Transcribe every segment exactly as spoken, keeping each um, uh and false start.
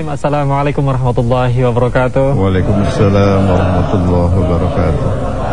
Bismillahirrahmanirrahim. Assalamualaikum warahmatullahi wabarakatuh. Waalaikumsalam warahmatullahi wabarakatuh.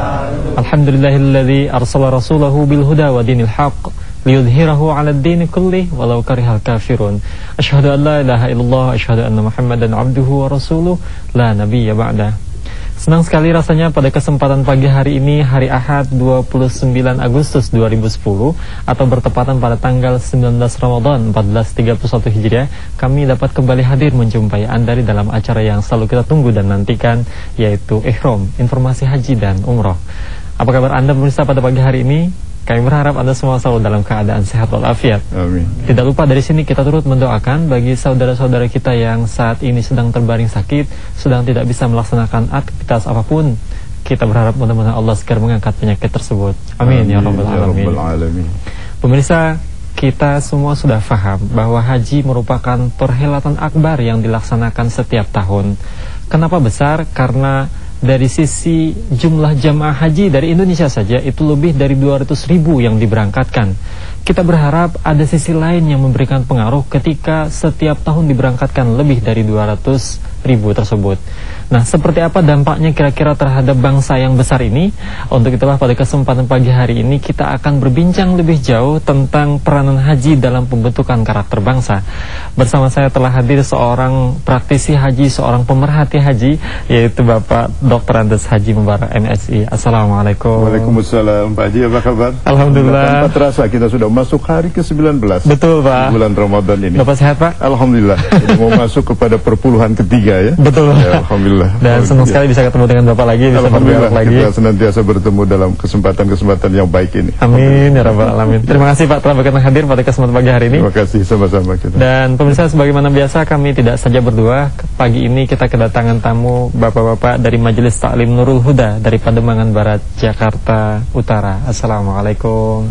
Alhamdulillahilladzi arsala rasulahu bil huda wa dinil haqq liyudhhirahu 'alad dini kullih walau karihal kafirun. Asyhadu an la ilaha illallah, asyhadu anna Muhammadan 'abduhu wa rasuluh, la nabiyya ba'da. Senang sekali rasanya pada kesempatan pagi hari ini, hari Ahad dua puluh sembilan Agustus dua ribu sepuluh atau bertepatan pada tanggal sembilan belas Ramadan seribu empat ratus tiga puluh satu Hijriah, kami dapat kembali hadir menjumpai Anda di dalam acara yang selalu kita tunggu dan nantikan, yaitu Ihram, informasi haji dan umroh. Apa kabar Anda pemirsa pada pagi hari ini? Kami berharap Anda semua selalu dalam keadaan sehat walafiat. Amin. Tidak lupa dari sini kita turut mendoakan bagi saudara-saudara kita yang saat ini sedang terbaring sakit, sedang tidak bisa melaksanakan aktivitas apapun. Kita berharap mudah-mudahan Allah segera mengangkat penyakit tersebut. Amin, Amin ya Rabbal Alamin. Ya Alamin. Pemirsa, kita semua sudah paham bahwa haji merupakan perhelatan akbar yang dilaksanakan setiap tahun. Kenapa besar? Karena dari sisi jumlah jamaah haji dari Indonesia saja itu lebih dari dua ratus ribu yang diberangkatkan. Kita berharap ada sisi lain yang memberikan pengaruh ketika setiap tahun diberangkatkan lebih dari dua ratus ribu tersebut. Nah, seperti apa dampaknya kira-kira terhadap bangsa yang besar ini? Untuk itulah pada kesempatan pagi hari ini kita akan berbincang lebih jauh tentang peranan haji dalam pembentukan karakter bangsa. Bersama saya telah hadir seorang praktisi haji, seorang pemerhati haji, yaitu Bapak Doktor Andes Haji Mubarak M Si. Assalamualaikum. Waalaikumsalam. Pak Haji, apa kabar? Alhamdulillah. Tanpa terasa kita sudah masuk hari ke sembilan belas. Betul, Pak. Bulan Ramadan ini. Bapak sehat, Pak? Alhamdulillah. Jadi mau masuk kepada perpuluhan ketiga ya. Betul, Pak. Ya, Alhamdulillah. Dan senang sekali bisa ketemu dengan Bapak lagi, bisa berdialog lagi. Kita senantiasa bertemu dalam kesempatan-kesempatan yang baik ini. Amin ya Rabbal Alamin. Terima kasih Pak telah berkenan hadir pada kesempatan pagi hari ini. Terima kasih, sama-sama kita. Dan pemirsa, sebagaimana biasa kami tidak saja berdua. Pagi ini kita kedatangan tamu Bapak-bapak dari Majelis Ta'lim Nurul Huda dari Pademangan Barat, Jakarta Utara. Assalamualaikum.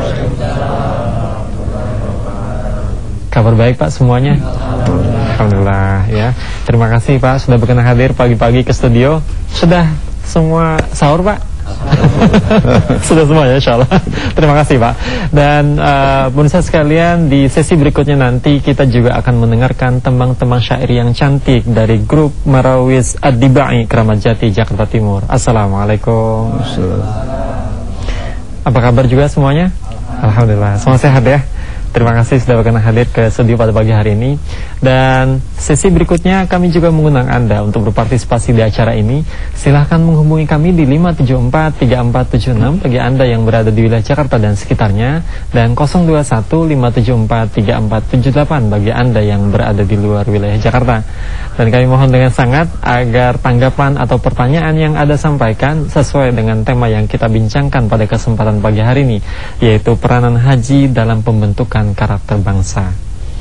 Kabar baik Pak semuanya? Alhamdulillah ya. Terima kasih Pak sudah berkenan hadir pagi-pagi ke studio. Sudah semua sahur Pak? Sudah semua ya insyaallah. Terima kasih Pak. Dan uh, pemirsa sekalian, di sesi berikutnya nanti kita juga akan mendengarkan tembang-tembang syair yang cantik dari grup Marawis Ad-Dibai, Keramat Jati, Jakarta Timur. Assalamualaikum. Apa kabar juga semuanya? Alhamdulillah, semua sehat ya. Terima kasih sudah berkenan hadir ke studio pada pagi hari ini. Dan sesi berikutnya kami juga mengundang Anda untuk berpartisipasi di acara ini. Silahkan menghubungi kami di lima tujuh empat tiga empat tujuh enam bagi Anda yang berada di wilayah Jakarta dan sekitarnya, dan nol dua satu lima tujuh empat tiga empat tujuh delapan bagi Anda yang berada di luar wilayah Jakarta. Dan kami mohon dengan sangat agar tanggapan atau pertanyaan yang Anda sampaikan sesuai dengan tema yang kita bincangkan pada kesempatan pagi hari ini, yaitu peranan haji dalam pembentukan karakter bangsa.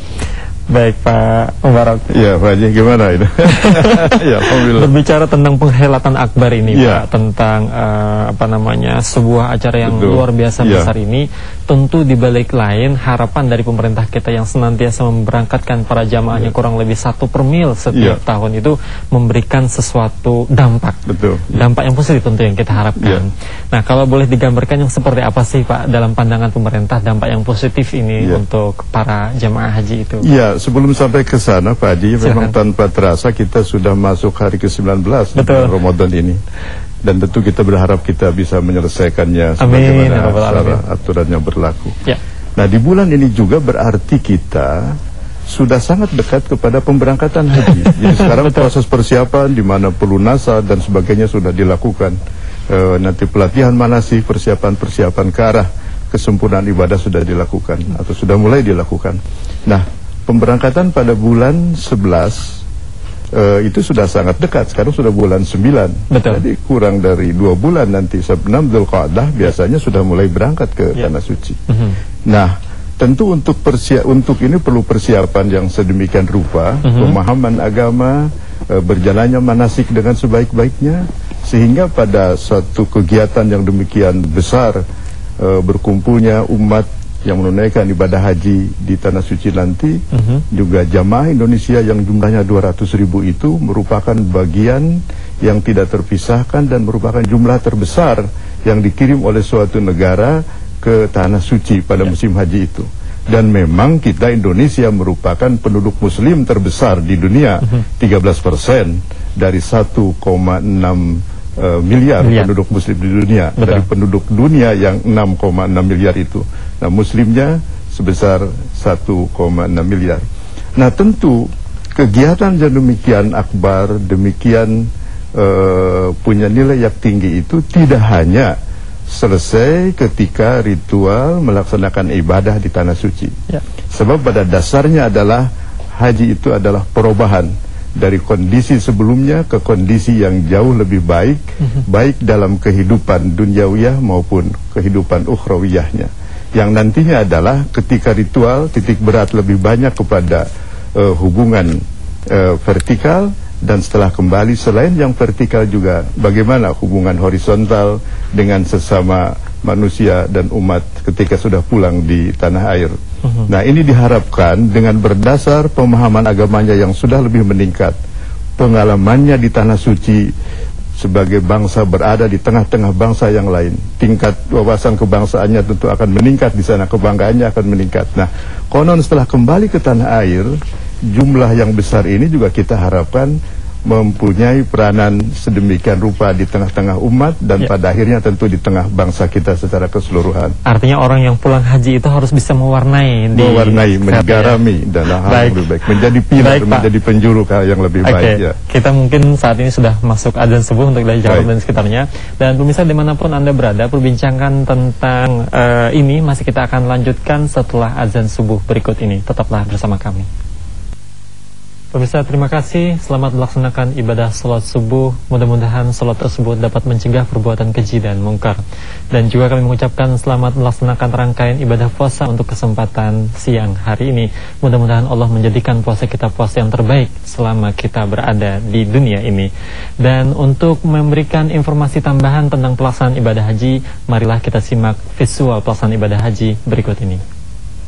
Baik Pak Mubarak. Ya Pak Haji, gimana itu? Ya, alhamdulillah. Berbicara tentang perhelatan akbar ini ya. Pak, tentang uh, apa namanya sebuah acara yang Betul. luar biasa ya. besar ini, tentu di balik lain harapan dari pemerintah kita yang senantiasa memberangkatkan para jamaahnya ya. kurang lebih satu per mil setiap ya. tahun itu memberikan sesuatu dampak. Betul. Dampak yang positif tentu yang kita harapkan. Ya. Nah, kalau boleh digambarkan yang seperti apa sih Pak dalam pandangan pemerintah dampak yang positif ini ya. untuk para jamaah haji itu? Iya. Sebelum sampai ke sana Pak Haji, memang tanpa terasa kita sudah masuk hari ke sembilan belas Ramadan ini. Dan tentu kita berharap kita bisa menyelesaikannya sebagaimana secara aturan yang berlaku. Ya. Nah, di bulan ini juga berarti kita sudah sangat dekat kepada pemberangkatan haji. Jadi sekarang proses persiapan di mana pelunasan dan sebagainya sudah dilakukan. E, nanti pelatihan manasik, persiapan-persiapan ke arah kesempurnaan ibadah sudah dilakukan atau sudah mulai dilakukan. Nah, pemberangkatan pada bulan sebelas uh, itu sudah sangat dekat. Sekarang sudah bulan sembilan. Betul. Jadi kurang dari dua bulan nanti enam Dzulqa'dah biasanya sudah mulai berangkat ke yeah. Tanah Suci. Mm-hmm. Nah, tentu untuk persia untuk ini perlu persiapan yang sedemikian rupa, mm-hmm. pemahaman agama, uh, berjalannya manasik dengan sebaik-baiknya, sehingga pada suatu kegiatan yang demikian besar, uh, berkumpulnya umat yang menunaikan ibadah haji di Tanah Suci nanti, uh-huh. juga jamaah Indonesia yang jumlahnya dua ratus ribu itu merupakan bagian yang tidak terpisahkan dan merupakan jumlah terbesar yang dikirim oleh suatu negara ke Tanah Suci pada yeah. musim haji itu. Dan memang kita Indonesia merupakan penduduk muslim terbesar di dunia, tiga belas persen dari satu koma enam uh, miliar, miliar penduduk muslim di dunia. Betul. Dari penduduk dunia yang enam koma enam miliar itu, nah muslimnya sebesar satu koma enam miliar. Nah tentu kegiatan yang demikian akbar, demikian uh, punya nilai yang tinggi itu tidak hanya selesai ketika ritual melaksanakan ibadah di tanah suci, ya. Sebab pada dasarnya adalah haji itu adalah perubahan dari kondisi sebelumnya ke kondisi yang jauh lebih baik, mm-hmm. baik dalam kehidupan duniawiyah maupun kehidupan ukhrawiyahnya, yang nantinya adalah ketika ritual titik berat lebih banyak kepada uh, hubungan uh, vertikal. Dan setelah kembali, selain yang vertikal juga bagaimana hubungan horizontal dengan sesama manusia dan umat ketika sudah pulang di tanah air. uh-huh. Nah ini diharapkan dengan berdasar pemahaman agamanya yang sudah lebih meningkat, pengalamannya di tanah suci sebagai bangsa berada di tengah-tengah bangsa yang lain, tingkat wawasan kebangsaannya tentu akan meningkat di sana, kebanggaannya akan meningkat. Nah konon setelah kembali ke tanah air, jumlah yang besar ini juga kita harapkan mempunyai peranan sedemikian rupa di tengah-tengah umat dan ya. Pada akhirnya tentu di tengah bangsa kita secara keseluruhan. Artinya orang yang pulang haji itu harus bisa mewarnai, mewarnai, menggarami ya. Dan hal yang lebih baik, menjadi pilar, baik, menjadi penjuru yang lebih okay. baik. Ya. Kita mungkin saat ini sudah masuk azan subuh untuk wilayah Jakarta dan sekitarnya. Dan pemirsa dimanapun Anda berada, perbincangan tentang uh, ini masih kita akan lanjutkan setelah azan subuh berikut ini. Tetaplah bersama kami. Pemirsa, terima kasih. Selamat melaksanakan ibadah sholat subuh. Mudah-mudahan sholat tersebut dapat mencegah perbuatan keji dan mungkar. Dan juga kami mengucapkan selamat melaksanakan rangkaian ibadah puasa untuk kesempatan siang hari ini. Mudah-mudahan Allah menjadikan puasa kita puasa yang terbaik selama kita berada di dunia ini. Dan untuk memberikan informasi tambahan tentang pelaksanaan ibadah haji, marilah kita simak visual pelaksanaan ibadah haji berikut ini.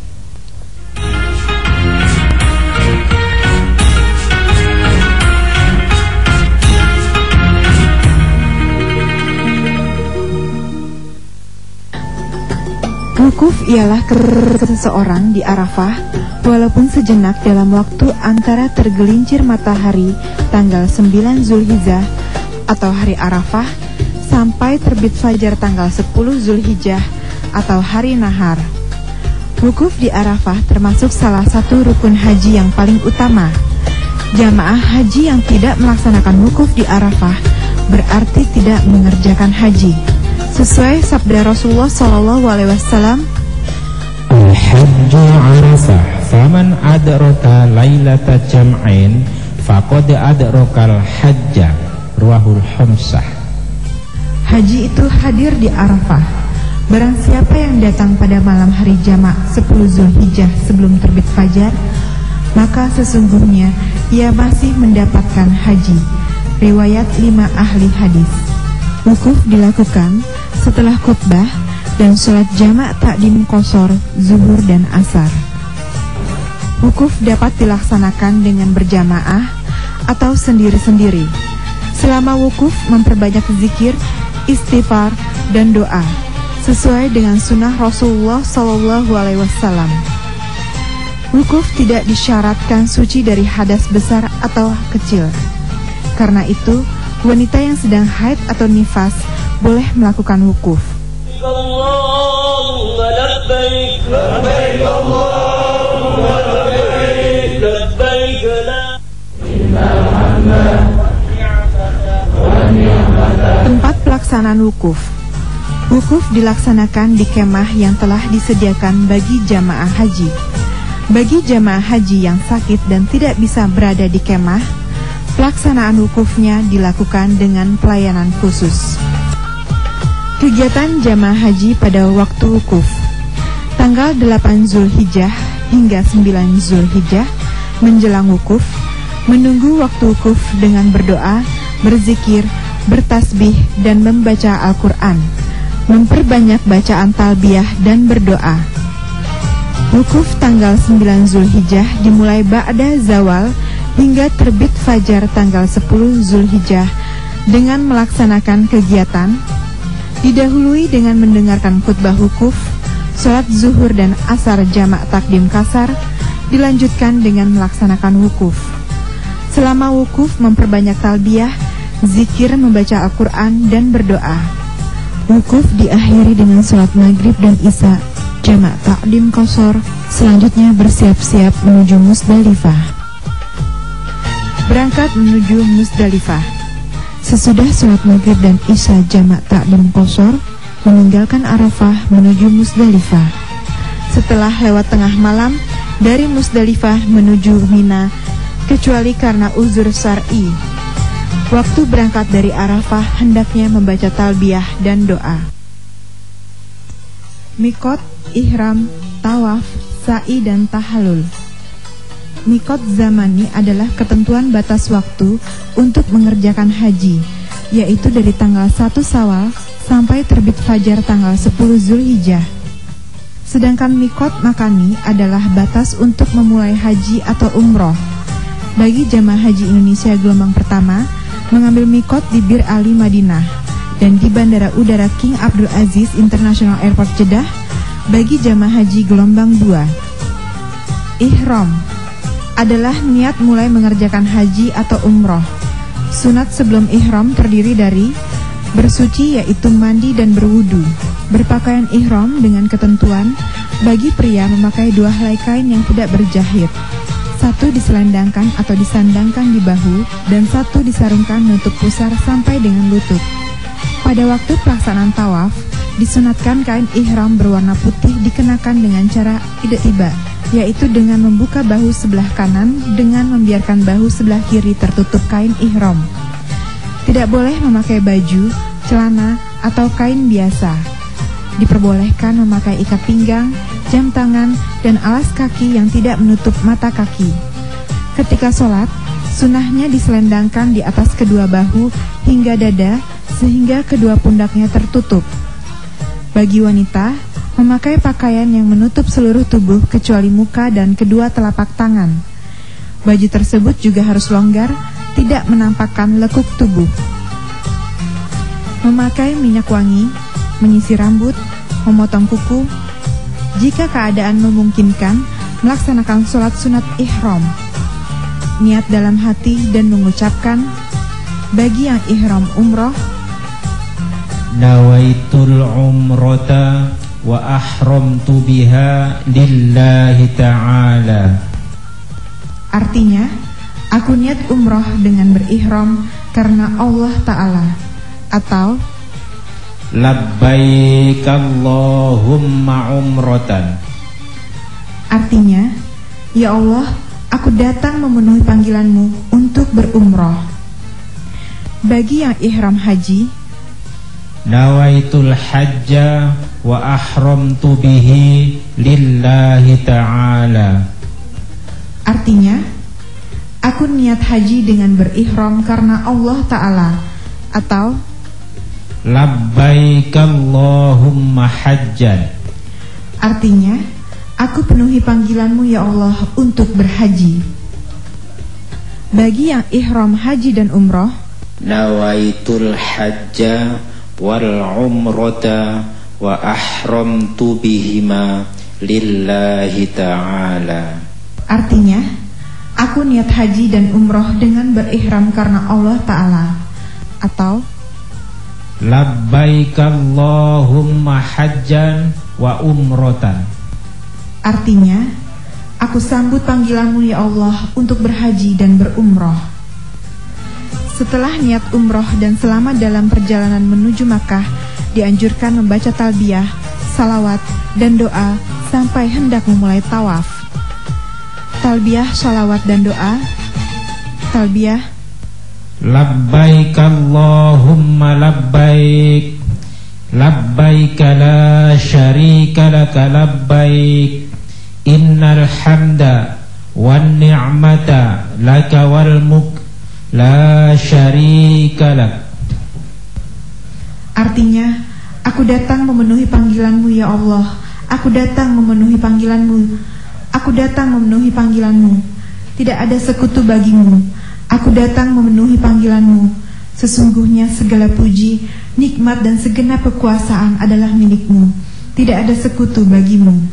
Wukuf ialah ketika seseorang di Arafah, walaupun sejenak dalam waktu antara tergelincir matahari tanggal sembilan Zulhijjah atau hari Arafah sampai terbit fajar tanggal sepuluh Zulhijjah atau hari Nahar. Wukuf di Arafah termasuk salah satu rukun haji yang paling utama. Jamaah haji yang tidak melaksanakan wukuf di Arafah berarti tidak mengerjakan haji. Sesuai sabda Rasulullah Sallallahu Alaihi Wasallam, Al-Hajju Arafah, faman adraka lailata jam'in, faqad adrakal hajja, ruahul khamsah. Haji itu hadir di Arafah. Barang siapa yang datang pada malam hari jamak sepuluh Zulhijjah sebelum terbit fajar, maka sesungguhnya ia masih mendapatkan haji. Riwayat lima ahli hadis. Wukuf dilakukan setelah khutbah dan sholat jamak takdim qashar zuhur dan asar. Wukuf dapat dilaksanakan dengan berjamaah atau sendiri-sendiri. Selama wukuf memperbanyak zikir, istighfar dan doa sesuai dengan sunnah Rasulullah Sallallahu Alaihi Wasallam. Wukuf tidak disyaratkan suci dari hadas besar atau kecil. Karena itu, wanita yang sedang haid atau nifas boleh melakukan wukuf. Tempat pelaksanaan wukuf. Wukuf dilaksanakan di kemah yang telah disediakan bagi jamaah haji. Bagi jamaah haji yang sakit dan tidak bisa berada di kemah, pelaksanaan wukufnya dilakukan dengan pelayanan khusus. Kegiatan jamaah haji pada waktu wukuf. Tanggal delapan Zulhijjah hingga sembilan Zulhijjah menjelang wukuf, menunggu waktu wukuf dengan berdoa, berzikir, bertasbih dan membaca Al-Quran, memperbanyak bacaan talbiyah dan berdoa. Wukuf tanggal sembilan Zulhijjah dimulai ba'da zawal hingga terbit fajar tanggal sepuluh Zulhijjah dengan melaksanakan kegiatan didahului dengan mendengarkan khutbah wukuf, sholat zuhur dan asar jamak takdim kasar, dilanjutkan dengan melaksanakan wukuf. Selama wukuf memperbanyak talbiyah, zikir, membaca Al-Quran, dan berdoa. Wukuf diakhiri dengan sholat maghrib dan isya jamak takdim qashar. Selanjutnya bersiap-siap menuju Musdalifah. Berangkat menuju Musdalifah. Sesudah sholat maghrib dan isya jamak takdim qashar, meninggalkan Arafah menuju Musdalifah. Setelah lewat tengah malam, dari Musdalifah menuju Mina, kecuali karena uzur syar'i. Waktu berangkat dari Arafah hendaknya membaca talbiyah dan doa. Mikot, ihram, tawaf, sa'i, dan tahallul. Mikot zamani adalah ketentuan batas waktu untuk mengerjakan haji, yaitu dari tanggal satu Syawal sampai terbit fajar tanggal sepuluh Zulhijjah. Sedangkan mikot makani adalah batas untuk memulai haji atau umroh. Bagi jamaah haji Indonesia gelombang pertama, mengambil mikot di Bir Ali Madinah dan di Bandara Udara King Abdul Aziz International Airport Jeddah. Bagi jamaah haji gelombang dua, ihram adalah niat mulai mengerjakan haji atau umroh. Sunat sebelum ihram terdiri dari bersuci, yaitu mandi dan berwudu. Berpakaian ihram dengan ketentuan bagi pria memakai dua helai kain yang tidak berjahit. Satu diselendangkan atau disandangkan di bahu dan satu disarungkan menutup pusar sampai dengan lutut. Pada waktu pelaksanaan tawaf, disunatkan kain ihram berwarna putih dikenakan dengan cara tiba-tiba, yaitu dengan membuka bahu sebelah kanan dengan membiarkan bahu sebelah kiri tertutup kain ihram. Tidak boleh memakai baju, celana, atau kain biasa. Diperbolehkan memakai ikat pinggang, jam tangan, dan alas kaki yang tidak menutup mata kaki. Ketika sholat, sunahnya diselendangkan di atas kedua bahu hingga dada sehingga kedua pundaknya tertutup. Bagi wanita, memakai pakaian yang menutup seluruh tubuh kecuali muka dan kedua telapak tangan. Baju tersebut juga harus longgar, tidak menampakkan lekuk tubuh. Memakai minyak wangi, menyisir rambut, memotong kuku. Jika keadaan memungkinkan, melaksanakan sholat sunat ihram. Niat dalam hati dan mengucapkan, bagi yang ihram umroh, nawaitul umrata wa ahramtu biha lillahi ta'ala. Artinya, aku niat umroh dengan berihram karena Allah Ta'ala. Atau labbaik Allahumma umratan. Artinya, ya Allah, aku datang memenuhi panggilanmu untuk berumroh. Bagi yang ihram haji, nawaitul hajja wa ahramtu bihi lillahi ta'ala. Artinya, aku niat haji dengan berihram karena Allah Ta'ala. Atau labbaik Allahumma hajjan. Artinya, aku penuhi panggilanmu ya Allah untuk berhaji. Bagi yang ihram haji dan umroh, nawaitul hajja wal umrata wa ahramtu bihima lillahi ta'ala. Artinya, aku niat haji dan umroh dengan berihram karena Allah Ta'ala. Atau labbaik Allahumma hajjan wa umratan. Artinya, aku sambut panggilanmu ya Allah untuk berhaji dan berumroh. Setelah niat umroh dan selama dalam perjalanan menuju Makkah, dianjurkan membaca talbiyah, salawat, dan doa sampai hendak memulai tawaf. Talbiyah, salawat, dan doa. Talbiyah, labbaik Allahumma labbaik, labbaik la syarika laka labbaik, innal hamda wan ni'mata laka wal mulk la syarika lak. Artinya, aku datang memenuhi panggilanmu ya Allah. Aku datang memenuhi panggilanmu. Aku datang memenuhi panggilanmu. Tidak ada sekutu bagimu. Aku datang memenuhi panggilanmu. Sesungguhnya segala puji, nikmat dan segenap kekuasaan adalah milikmu. tidak ada sekutu bagimu.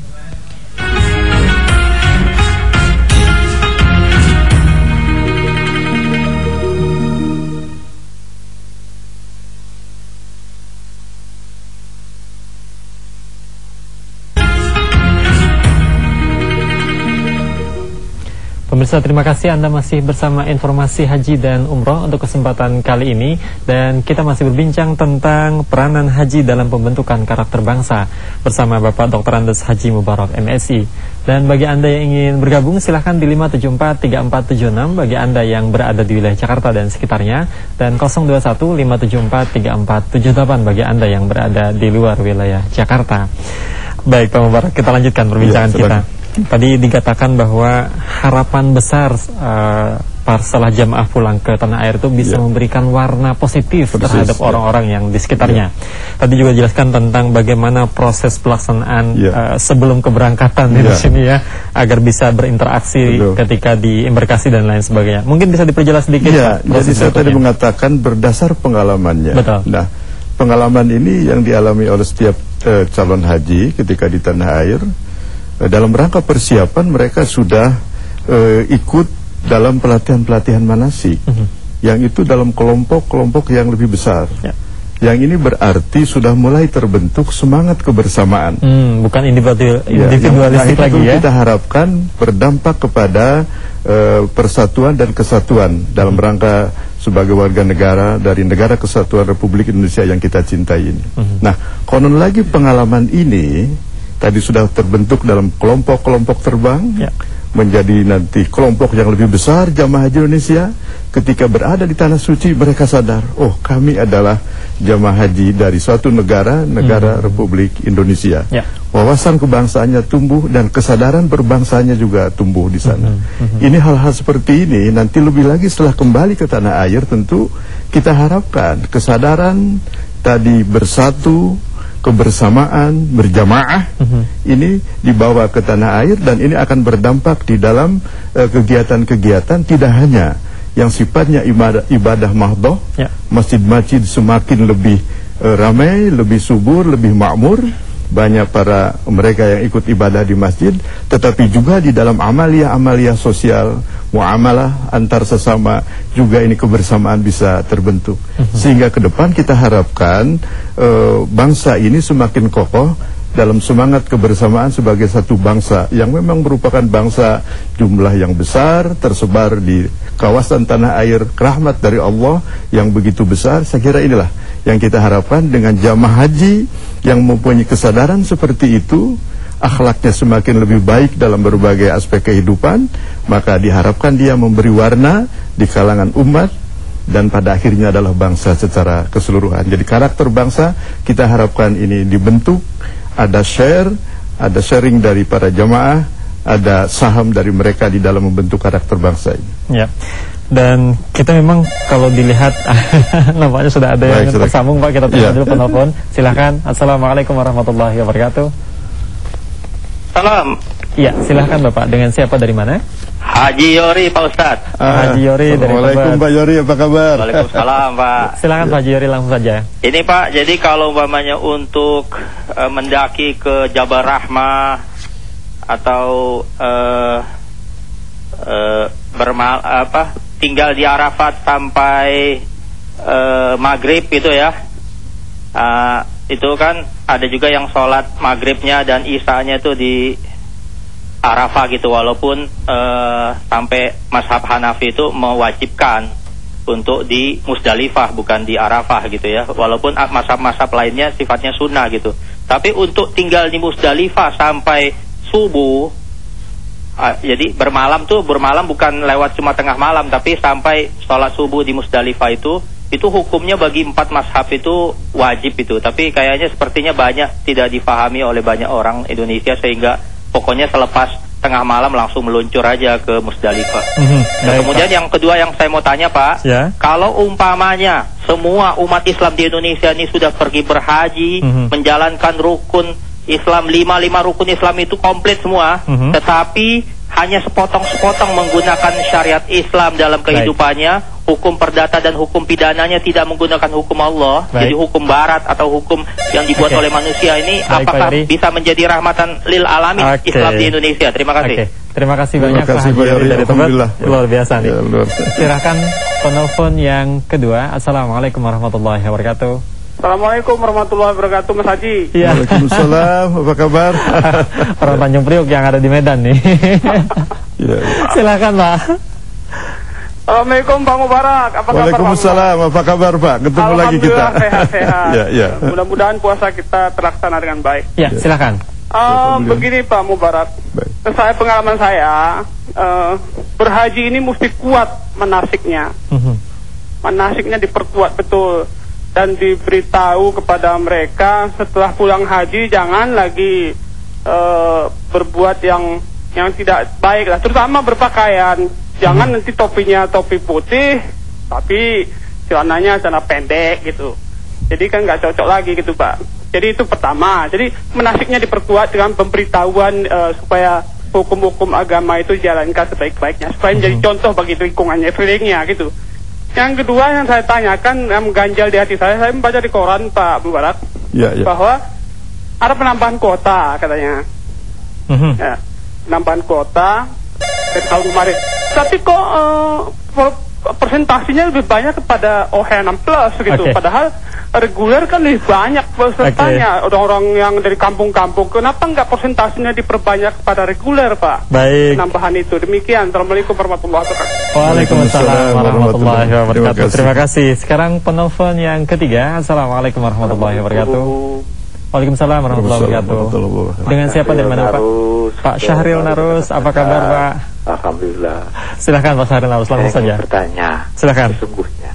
Pemirsa, terima kasih Anda masih bersama informasi haji dan umroh untuk kesempatan kali ini. Dan kita masih berbincang tentang peranan haji dalam pembentukan karakter bangsa bersama Bapak Doktor Andes Haji Mubarak M Si. Dan bagi Anda yang ingin bergabung, silahkan di lima tujuh empat tiga empat tujuh enam bagi Anda yang berada di wilayah Jakarta dan sekitarnya, dan nol dua satu lima tujuh empat tiga empat tujuh delapan bagi Anda yang berada di luar wilayah Jakarta. Baik Pak Mubarak, kita lanjutkan perbincangan ya, kita. Tadi dikatakan bahwa harapan besar uh, setelah jamaah pulang ke tanah air itu bisa ya. memberikan warna positif Persis, terhadap orang-orang ya. yang di sekitarnya. Ya. Tadi juga dijelaskan tentang bagaimana proses pelaksanaan ya. uh, sebelum keberangkatan ya. di sini ya, agar bisa berinteraksi Betul. ketika di embarkasi dan lain sebagainya. Mungkin bisa diperjelas sedikit ya, Pak, jadi saya tadi mengatakan berdasar pengalamannya. Betul. Nah, pengalaman ini yang dialami oleh setiap uh, calon haji ketika di tanah air. Dalam rangka persiapan mereka sudah uh, ikut dalam pelatihan-pelatihan manasik, uh-huh. yang itu dalam kelompok-kelompok yang lebih besar. Ya. Yang ini berarti sudah mulai terbentuk semangat kebersamaan. Hmm, bukan individu individualistik ya, lagi ya. Kita harapkan berdampak kepada uh, persatuan dan kesatuan dalam uh-huh. rangka sebagai warga negara dari Negara Kesatuan Republik Indonesia yang kita cintai ini. Uh-huh. Nah, konon lagi pengalaman ini tadi sudah terbentuk dalam kelompok-kelompok terbang ya. menjadi nanti kelompok yang lebih besar jamaah haji Indonesia. Ketika berada di tanah suci mereka sadar, oh kami adalah jamaah haji dari suatu negara, negara hmm. Republik Indonesia. Ya. Wawasan kebangsaannya tumbuh dan kesadaran berbangsanya juga tumbuh di sana. Hmm. Hmm. Ini hal-hal seperti ini nanti lebih lagi setelah kembali ke tanah air tentu kita harapkan kesadaran tadi bersatu, kebersamaan, berjamaah uh-huh. ini dibawa ke tanah air, dan ini akan berdampak di dalam kegiatan-kegiatan uh, tidak hanya yang sifatnya ibadah, ibadah mahdoh, ya. masjid-masjid semakin lebih uh, ramai, lebih subur, lebih makmur, banyak para mereka yang ikut ibadah di masjid, tetapi juga di dalam amalia-amalia sosial, muamalah antar sesama juga ini kebersamaan bisa terbentuk. Uh-huh. Sehingga ke depan kita harapkan uh, bangsa ini semakin kokoh dalam semangat kebersamaan sebagai satu bangsa yang memang merupakan bangsa jumlah yang besar tersebar di kawasan tanah air, rahmat dari Allah yang begitu besar. Saya kira inilah yang kita harapkan dengan jamaah haji yang mempunyai kesadaran seperti itu, akhlaknya semakin lebih baik dalam berbagai aspek kehidupan, maka diharapkan dia memberi warna di kalangan umat dan pada akhirnya adalah bangsa secara keseluruhan. Jadi karakter bangsa kita harapkan ini dibentuk, ada share, ada sharing dari para jamaah, ada saham dari mereka di dalam membentuk karakter bangsa ini. Ya. Dan kita memang kalau dilihat nampaknya sudah ada Baik, yang tersambung Pak, kita tunggu ya. dulu penelpon. Silahkan. Assalamualaikum warahmatullahi wabarakatuh. Salam. Iya, silahkan Bapak. Dengan siapa, dari mana? Haji Yori Pak Ustadz. ah, Haji Yori dari Assalamualaikum Pak Yori, apa kabar? Waalaikumsalam Pak. Silahkan ya. Pak Haji Yori, langsung saja. Ini Pak, jadi kalau umpamanya untuk uh, mendaki ke Jabal Rahmah atau uh, uh, bermal apa tinggal di Arafat sampai uh, maghrib gitu ya, uh, itu kan ada juga yang sholat maghribnya dan isanya itu di Arafah gitu, walaupun uh, sampai mazhab Hanafi itu mewajibkan untuk di Musdalifah bukan di Arafah gitu ya, walaupun mazhab-mazhab lainnya sifatnya sunnah gitu. Tapi untuk tinggal di Musdalifah sampai subuh, uh, jadi bermalam tuh bermalam bukan lewat cuma tengah malam, tapi sampai sholat subuh di Musdalifah itu itu hukumnya bagi empat mazhab itu wajib itu. Tapi kayaknya sepertinya banyak tidak difahami oleh banyak orang Indonesia, sehingga pokoknya selepas tengah malam langsung meluncur aja ke Musdalifah. Mm-hmm. Nah, kemudian Pak, yang kedua yang saya mau tanya Pak, ya. Kalau umpamanya semua umat Islam di Indonesia ini sudah pergi berhaji, mm-hmm. menjalankan rukun Islam, lima lima rukun Islam itu komplit semua, mm-hmm. tetapi hanya sepotong-sepotong menggunakan syariat Islam dalam kehidupannya. Baik. hukum perdata dan hukum pidananya tidak menggunakan hukum Allah, Baik. jadi hukum barat atau hukum yang dibuat okay. oleh manusia ini, Baik, apakah bisa menjadi rahmatan lil alamin okay. Islam di Indonesia? Terima kasih. Okay. Terima kasih Terima banyak kasih Pak Haji dari tempat. Luar biasa nih. Ya, luar. Silahkan penelpon yang kedua. Assalamualaikum warahmatullahi wabarakatuh. Assalamualaikum warahmatullahi wabarakatuh, Mas Haji. Ya. Waalaikumsalam, apa kabar? Orang Tanjung Priok yang ada di Medan nih. Ya, ya. Silakan Pak. Assalamualaikum Bang Mubarak, apa kabar? Waalaikumsalam, apa kabar Pak? Ketemu lagi kita. Alhamdulillah sehat-sehat. Ya, ya. Mudah-mudahan puasa kita terlaksana dengan baik. Ya, silakan. Uh, begini Pak Mubarak, Baik. saya pengalaman saya uh, berhaji ini mesti kuat manasiknya, Mhm. manasiknya diperkuat betul dan diberitahu kepada mereka setelah pulang haji jangan lagi uh, berbuat yang yang tidak baik lah, terutama berpakaian. Jangan nanti topinya topi putih, tapi celananya celana pendek gitu. Jadi kan nggak cocok lagi gitu Pak. Jadi itu pertama. Jadi menasiknya diperkuat dengan pemberitahuan uh, supaya hukum-hukum agama itu dijalankan sebaik-baiknya, supaya menjadi contoh bagi lingkungannya, feelingnya gitu. Yang kedua yang saya tanyakan, yang mengganjal di hati saya, saya membaca di koran Pak Mubarak, Ya, ya. bahwa ada penambahan kuota katanya. Mhm. Ya, penambahan kuota dari tahun kemarin. Tapi kok uh, presentasinya lebih banyak kepada O H enam plus gitu. Okay. Padahal reguler kan lebih banyak pesertanya. Orang-orang yang dari kampung-kampung. Kenapa nggak presentasinya diperbanyak kepada reguler, Pak? Baik. Penambahan itu. Demikian. Assalamualaikum warahmatullahi wabarakatuh. Waalaikumsalam warahmatullahi wabarakatuh. Terima Terima kasih. Sekarang penelpon yang ketiga. Assalamualaikum warahmatullahi wabarakatuh. Waalaikumsalam warahmatullahi wabarakatuh. Dengan siapa dari mana Pak? Pak Syahril Narus. Apa kabar Pak? Alhamdulillah. Silahkan Pak Syahril Narus, langsung Saya saja. ingin bertanya. Silahkan. Sesungguhnya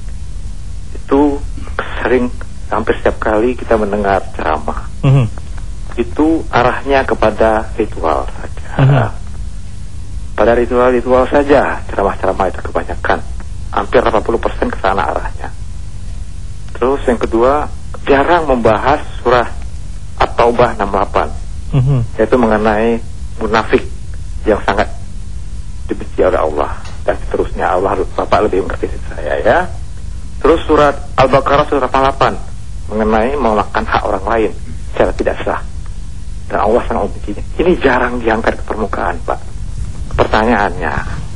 itu sering hampir setiap kali kita mendengar ceramah, Mhm. itu arahnya kepada ritual saja. Mhm. Pada ritual-ritual saja ceramah-ceramah itu kebanyakan, hampir delapan puluh persen ke sana arahnya. Terus yang kedua, jarang membahas surah At-Taubah enam puluh delapan, Mhm. yaitu mengenai munafik yang sangat dibenci oleh Allah dan seterusnya. Allah, Bapak lebih mengerti dari saya ya. Terus surat Al-Baqarah surat delapan puluh delapan mengenai memakan hak orang lain secara tidak sah, dan Allah sangat membencinya. Ini jarang diangkat ke permukaan, Pak. Pertanyaannya,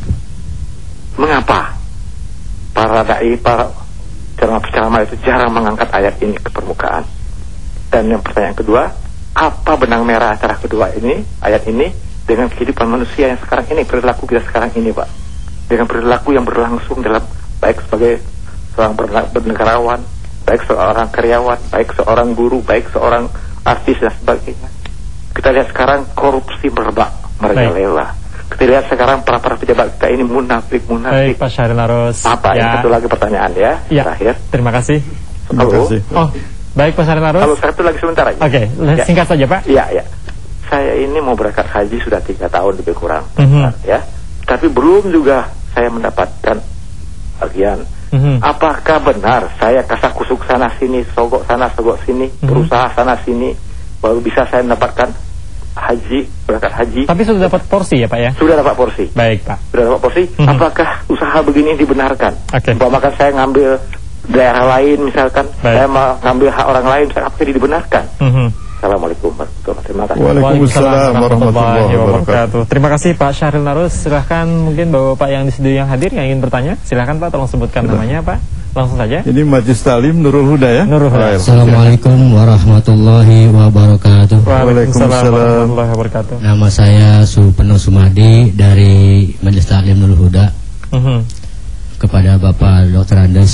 mengapa para dai, para ceramah-ceramah itu jarang mengangkat ayat ini ke permukaan? Dan yang pertanyaan kedua, apa benang merah antara kedua ini, ayat ini, dengan kehidupan manusia yang sekarang ini, perilaku kita sekarang ini, Pak, dengan perilaku yang berlangsung dalam, baik sebagai seorang bernegarawan, baik seorang karyawan, baik seorang guru, baik seorang artis dan sebagainya. Kita lihat sekarang korupsi merebak merajalela. Kita lihat sekarang para para pejabat kita ini munafik munafik. Baik Pak Syahril Narus. Apa? Ya. Yang satu lagi pertanyaan ya, Ya. terakhir. Terima kasih. Terima Halo. kasih. Oh, baik Pak Syahril Narus. Halo, satu lagi sebentar aja. Oke, Ya. singkat saja Pak. Iya, iya. Saya ini mau berangkat haji sudah tiga tahun lebih kurang, Mhm. ya. Tapi belum juga saya mendapatkan bagian. Mhm. Apakah benar saya kasak kusuk sana sini, sogok sana, sogok sini, Mhm. berusaha sana sini, baru bisa saya mendapatkan haji, berangkat haji? Tapi sudah dapat porsi ya Pak ya? Sudah dapat porsi. Baik Pak. Sudah dapat porsi. Mhm. Apakah usaha begini dibenarkan? Oke. Umpamakan saya ngambil daerah lain misalkan, Baik. saya mau ngambil hak orang lain, misalkan, apakah ini dibenarkan? Mhm. Assalamualaikum warahmatullahi wabarakatuh. Terima kasih. Waalaikumsalam warahmatullahi wabarakatuh. Terima kasih Pak Syahril Narus. Silahkan mungkin Bapak yang di studio yang hadir yang ingin bertanya. Silahkan Pak, tolong sebutkan namanya Pak. Langsung saja. Ini Majlis Talim Nurul Huda ya? Nurul Huda. Assalamualaikum warahmatullahi wabarakatuh. Waalaikumsalam Waalaikumsalam. warahmatullahi wabarakatuh. Nama saya Supeno Sumadi dari Majelis Taklim Nurul Huda. Mhm. Kepada Bapak Doktor Andes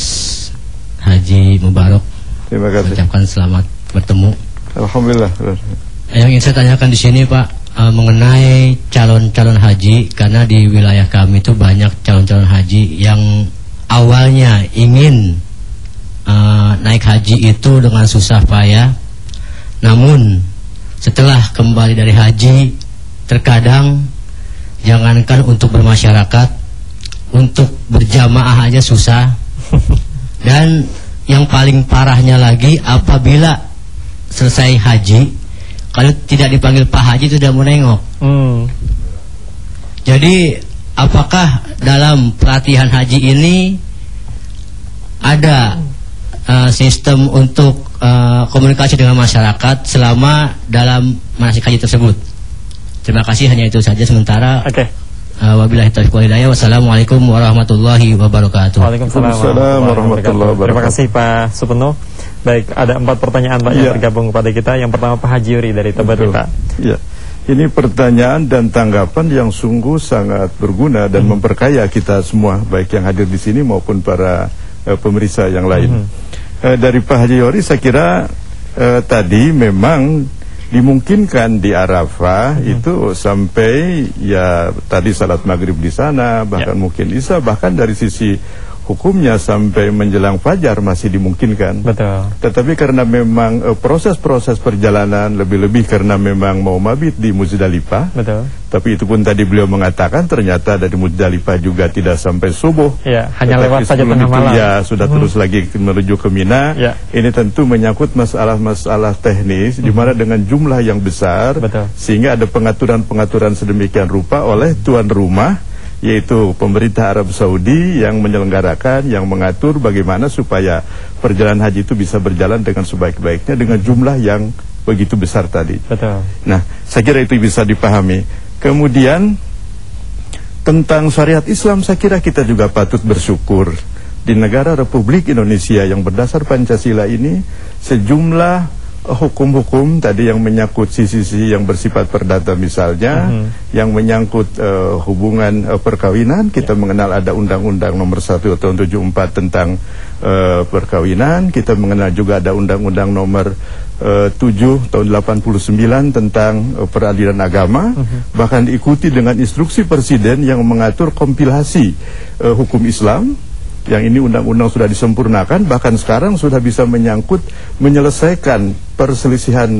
Haji Mubarak, Terima kasih. ucapkan selamat bertemu. Alhamdulillah. Yang ingin saya tanyakan di sini Pak, uh, mengenai calon-calon haji, karena di wilayah kami itu banyak calon-calon haji yang awalnya ingin uh, naik haji itu dengan susah payah, namun setelah kembali dari haji terkadang jangankan untuk bermasyarakat, untuk berjamaah aja susah. Dan yang paling parahnya lagi, apabila selesai haji, kalau tidak dipanggil Pak Haji itu tidak mau nengok. Hmm. Jadi apakah dalam pelatihan haji ini ada uh, sistem untuk uh, komunikasi dengan masyarakat selama dalam manasik haji tersebut. Terima kasih, hanya itu saja sementara. Oke. Okay. Uh, wabillahi taufiq wal hidayah. Wassalamualaikum warahmatullahi wabarakatuh. Waalaikumsalam warahmatullahi wabarakatuh. Terima kasih Pak Supeno. Baik, ada empat pertanyaan Pak yang bergabung kepada kita. Yang pertama Pak Haji Yuri dari Tebet, Pak. Iya. Ini pertanyaan dan tanggapan yang sungguh sangat berguna dan hmm. memperkaya kita semua, baik yang hadir di sini maupun para uh, pemirsa yang lain. Hmm. Uh, dari Pak Haji Yori, saya kira uh, tadi memang dimungkinkan di Arafah hmm. itu sampai ya tadi salat maghrib di sana, bahkan ya. mungkin isya, bahkan dari sisi hukumnya sampai menjelang fajar masih dimungkinkan. Betul. Tetapi karena memang proses-proses uh, perjalanan, lebih-lebih karena memang mau mabit di Muzdalifah. Betul. Tapi itu pun tadi beliau mengatakan ternyata dari Muzdalifah juga tidak sampai subuh. Ya, hanya tetapi lewat saja tengah malam. Ya, sudah hmm. terus lagi menuju ke Mina. Ya. Ini tentu menyangkut masalah-masalah teknis, hmm. di mana dengan jumlah yang besar. Betul. Sehingga ada pengaturan-pengaturan sedemikian rupa oleh tuan rumah, yaitu pemerintah Arab Saudi yang menyelenggarakan, yang mengatur bagaimana supaya perjalanan haji itu bisa berjalan dengan sebaik-baiknya dengan jumlah yang begitu besar tadi. Betul. Nah, saya kira itu bisa dipahami. Kemudian tentang syariat Islam, saya kira kita juga patut bersyukur di negara Republik Indonesia yang berdasar Pancasila ini sejumlah hukum-hukum tadi yang menyangkut sisi-sisi yang bersifat perdata misalnya, mm-hmm. yang menyangkut uh, hubungan uh, perkawinan, kita yeah. mengenal ada Undang-Undang Nomor satu Tahun tujuh puluh empat tentang uh, perkawinan, kita mengenal juga ada Undang-Undang Nomor uh, tujuh Tahun delapan puluh sembilan tentang uh, peradilan agama, mm-hmm. bahkan diikuti dengan instruksi Presiden yang mengatur kompilasi uh, hukum Islam. Yang ini undang-undang sudah disempurnakan, bahkan sekarang sudah bisa menyangkut menyelesaikan perselisihan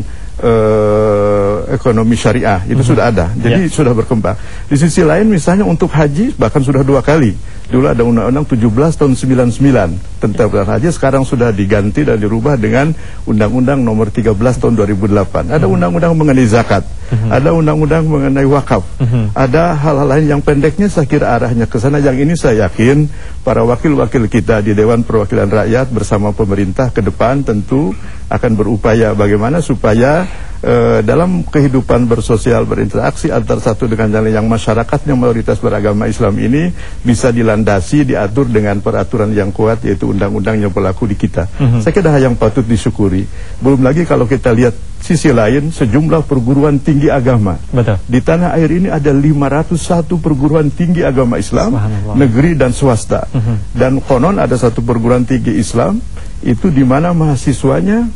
uh, ekonomi syariah, itu mm-hmm. sudah ada, jadi yeah. sudah berkembang. Di sisi lain misalnya untuk haji bahkan sudah dua kali. Dulu ada Undang-Undang tujuh belas tahun sembilan puluh sembilan tentang yeah. haji, sekarang sudah diganti dan dirubah dengan Undang-Undang Nomor tiga belas tahun dua ribu delapan. Ada Undang-Undang mm-hmm. mengenai zakat, mm-hmm. ada Undang-Undang mengenai wakaf, mm-hmm. ada hal-hal lain yang pendeknya saya kira arahnya ke sana. Yang ini saya yakin para wakil-wakil kita di Dewan Perwakilan Rakyat bersama pemerintah ke depan tentu akan berupaya bagaimana supaya uh, dalam kehidupan bersosial berinteraksi antara satu dengan yang lain, yang masyarakatnya mayoritas beragama Islam ini bisa dilandasi, diatur dengan peraturan yang kuat, yaitu undang-undang yang berlaku di kita. Mm-hmm. Saya kira hal yang patut disyukuri. Belum lagi kalau kita lihat sisi lain, sejumlah perguruan tinggi agama. Betul. Di tanah air ini ada lima ratus satu perguruan tinggi agama Islam, negeri dan swasta. Mm-hmm. Dan konon ada satu perguruan tinggi Islam itu di mana mahasiswanya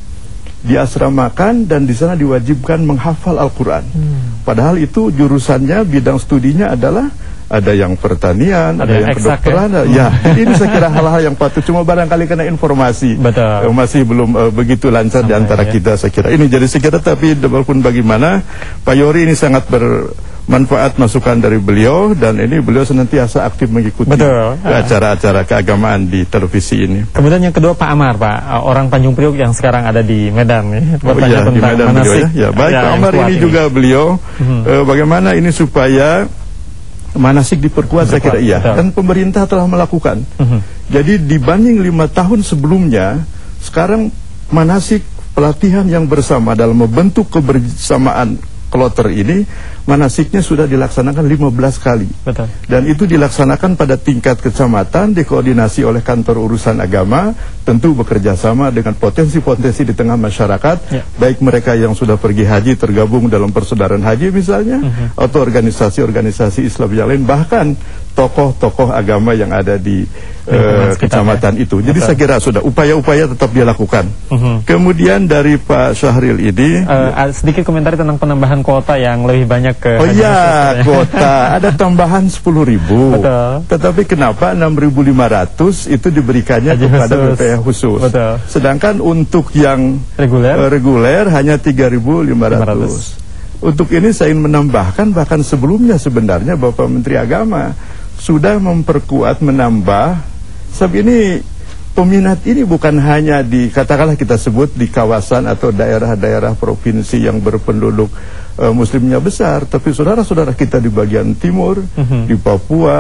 diasramakan dan di sana diwajibkan menghafal Al-Quran. Hmm. Padahal itu jurusannya, bidang studinya adalah ada yang pertanian, ada, ada yang, yang kedokteran, ya. ya. Jadi ini saya kira hal-hal yang patut, cuma barangkali karena informasi Betul. masih belum uh, begitu lancar Sampai, di antara ya. kita, saya kira. Ini jadi saya kira, tapi walaupun bagaimana, Pak Yori ini sangat bermanfaat masukan dari beliau, dan ini beliau senantiasa aktif mengikuti acara-acara keagamaan di televisi ini. Kemudian yang kedua Pak Amar, Pak, orang Tanjung Priok yang sekarang ada di Medan nih, bertanya oh, iya, tentang di Medan manasik. Ya. Ya, baik ya, Pak Amar, ini, ini juga beliau hmm. uh, bagaimana ini supaya manasik diperkuat, saya kira iya. Betul. Dan pemerintah telah melakukan. Uh-huh. Jadi dibanding lima tahun sebelumnya, sekarang manasik pelatihan yang bersama dalam membentuk kebersamaan kloter ini, manasiknya sudah dilaksanakan lima belas kali. Betul. Dan itu dilaksanakan pada tingkat kecamatan, dikoordinasi oleh kantor urusan agama, tentu bekerja sama dengan potensi-potensi di tengah masyarakat, ya. Baik mereka yang sudah pergi haji tergabung dalam persaudaraan haji misalnya, uh-huh. atau organisasi-organisasi Islam yang lain, bahkan tokoh-tokoh agama yang ada di uh, kecamatan ya. itu. Jadi Betul. saya kira sudah upaya-upaya tetap dilakukan. Uh-huh. Kemudian dari Pak Syahril ini uh, sedikit komentar tentang penambahan kuota yang lebih banyak ke Oh iya, kuota ada tambahan sepuluh ribu. Betul. Tetapi kenapa enam ribu lima ratus itu diberikannya Haji kepada B P H khusus. Betul. Sedangkan untuk yang reguler, uh, reguler hanya tiga ribu lima ratus. Untuk ini saya ingin menambahkan, bahkan sebelumnya sebenarnya Bapak Menteri Agama sudah memperkuat, menambah. Sebab ini peminat ini bukan hanya di, katakanlah kita sebut di kawasan atau daerah-daerah provinsi yang berpenduduk uh, muslimnya besar, tapi saudara-saudara kita di bagian timur, uh-huh. di Papua,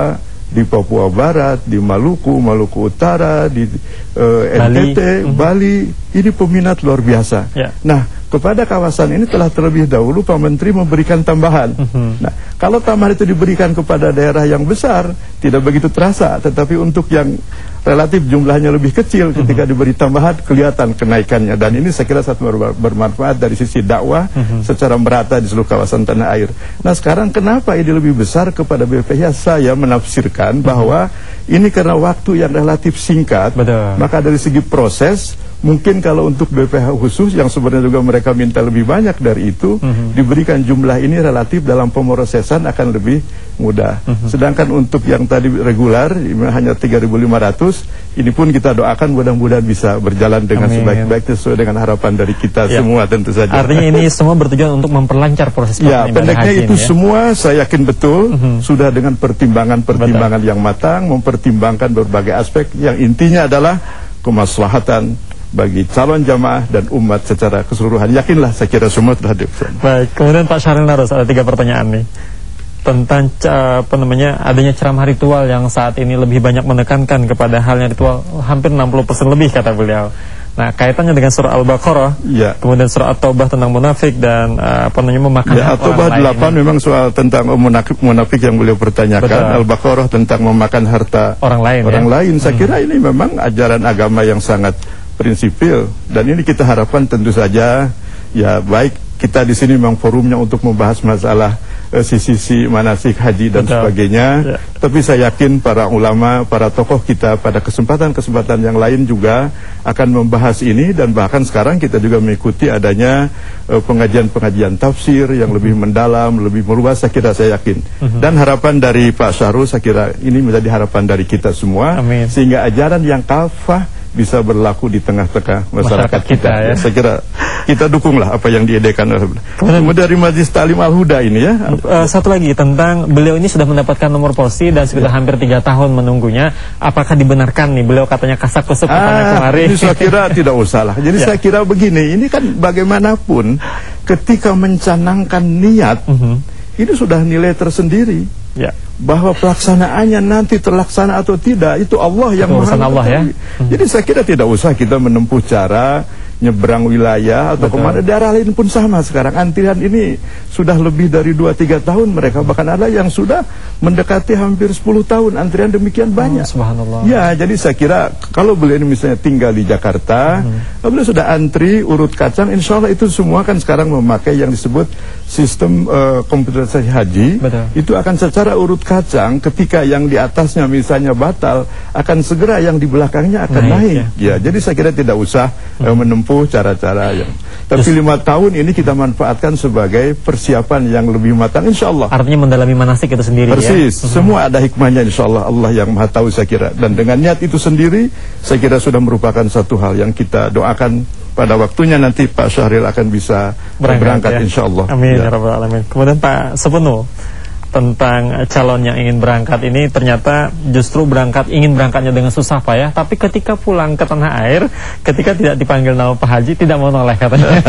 di Papua Barat, di Maluku, Maluku Utara, di uh, N T T, Bali. Bali, ini peminat luar biasa. Ya. Nah, kepada kawasan ini telah terlebih dahulu Pak Menteri memberikan tambahan. Uh-huh. Nah, kalau tambahan itu diberikan kepada daerah yang besar, tidak begitu terasa, tetapi untuk yang relatif jumlahnya lebih kecil, ketika uh-huh. diberi tambahan kelihatan kenaikannya. Dan ini saya kira satu bermanfaat dari sisi dakwah uh-huh. secara merata di seluruh kawasan tanah air. Nah, sekarang kenapa ini lebih besar kepada B P H? Saya menafsirkan bahwa uh-huh. ini karena waktu yang relatif singkat. Betul. Maka dari segi proses, mungkin kalau untuk B P H khusus yang sebenarnya juga mereka minta lebih banyak dari itu, uh-huh. diberikan jumlah ini relatif dalam pemrosesan akan lebih mudah. Uh-huh. Sedangkan untuk yang tadi regular hanya tiga ribu lima ratus, ini pun kita doakan mudah-mudahan bisa berjalan dengan sebaik-baiknya sesuai dengan harapan dari kita ya. Semua tentu saja. Artinya ini semua bertujuan untuk memperlancar proses ya, pendeknya itu ya? Semua saya yakin betul uh-huh. sudah dengan pertimbangan-pertimbangan yang matang, mempertimbangkan berbagai aspek yang intinya adalah kemaslahatan bagi calon jamaah dan umat secara keseluruhan. Yakinlah saya kira semua telah diusahakan. Baik, kemudian Pak Syahril Narus, ada tiga pertanyaan nih tentang apa namanya adanya ceramah ritual yang saat ini lebih banyak menekankan kepada halnya ritual, hampir enam puluh persen lebih kata beliau. Nah, kaitannya dengan surah Al-Baqarah, ya. Kemudian surah At-Taubah tentang munafik dan uh, apa namanya memakan ya, At-Taubah delapan memang soal tentang munafik, munafik yang beliau pertanyakan. Al-Baqarah tentang memakan harta orang lain. Orang ya? lain. Saya hmm. kira ini memang ajaran agama yang sangat prinsipil, dan ini kita harapkan tentu saja ya baik kita di sini memang forumnya untuk membahas masalah eh, sisi-sisi manasik haji dan Betul. sebagainya. Ya. Tapi saya yakin para ulama, para tokoh kita pada kesempatan-kesempatan yang lain juga akan membahas ini, dan bahkan sekarang kita juga mengikuti adanya pengajian-pengajian eh, tafsir yang lebih mendalam, lebih meluas. Saya kira saya yakin. Uh-huh. Dan harapan dari Pak Syahrul, saya kira ini menjadi harapan dari kita semua. Amin. Sehingga ajaran yang kafah bisa berlaku di tengah-tengah masyarakat, masyarakat kita, kita ya. Saya kira kita dukunglah apa yang diadakan oleh kemudian dari Majelis Ta'lim Al-Huda ini ya. Uh, satu lagi tentang beliau ini sudah mendapatkan nomor polisi dan sudah ya. hampir tiga tahun menunggunya. Apakah dibenarkan nih beliau katanya kasak-kusuk ah, kemarin? Ini saya kira tidak usah lah. Jadi ya. saya kira begini, ini kan bagaimanapun ketika mencanangkan niat, uh-huh. ini sudah nilai tersendiri. Ya. Bahwa pelaksanaannya nanti terlaksana atau tidak itu Allah yang Maha Allah ya. Hmm. Jadi saya kira tidak usah kita menempuh cara nyebrang wilayah atau Betul. kemana. Daerah lain pun sama sekarang. Antrian ini sudah lebih dari dua tiga tahun mereka, bahkan ada yang sudah mendekati hampir sepuluh tahun antrian demikian banyak. Oh, subhanallah. Ya, jadi saya kira kalau beliau ini misalnya tinggal di Jakarta, hmm. beliau sudah antri urut kacang, insya Allah itu semua kan sekarang memakai yang disebut sistem uh, komputerisasi haji. Betul. Itu akan secara urut kacang, ketika yang di atasnya misalnya batal, akan segera yang di belakangnya akan naik, naik. Ya. ya, jadi saya kira tidak usah hmm. uh, menempuh cara-cara yang tapi Just, lima tahun ini kita manfaatkan sebagai persiapan yang lebih matang insya Allah. Artinya mendalami manasik itu sendiri. Persis, ya? semua ada hikmahnya insya Allah. Allah yang maha tahu saya kira. Dan dengan niat itu sendiri saya kira sudah merupakan satu hal yang kita doakan pada waktunya nanti Pak Syahril akan bisa berangkat, berangkat ya? Insya Allah. Amin ya. Ya Rabbal Alamin. Kemudian Pak Sepenuh, tentang calon yang ingin berangkat ini ternyata justru berangkat ingin berangkatnya dengan susah Pak ya, tapi ketika pulang ke tanah air, ketika tidak dipanggil nama Pak Haji tidak mau noleh katanya.